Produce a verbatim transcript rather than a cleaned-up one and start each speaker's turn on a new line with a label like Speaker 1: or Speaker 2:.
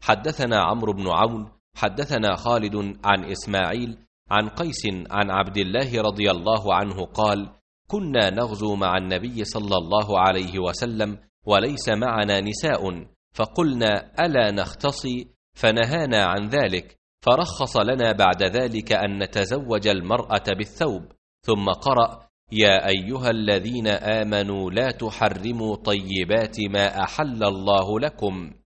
Speaker 1: حدثنا عمرو بن عون حدثنا خالد عن إسماعيل عن قيس عن عبد الله رضي الله عنه قال: كنا نغزو مع النبي صلى الله عليه وسلم وليس معنا نساء، فقلنا: ألا نختصي؟ فنهانا عن ذلك، فرخص لنا بعد ذلك أن نتزوج المرأة بالثوب، ثم قرأ: يا أيها الذين آمنوا لا تحرموا طيبات ما أحل الله لكم.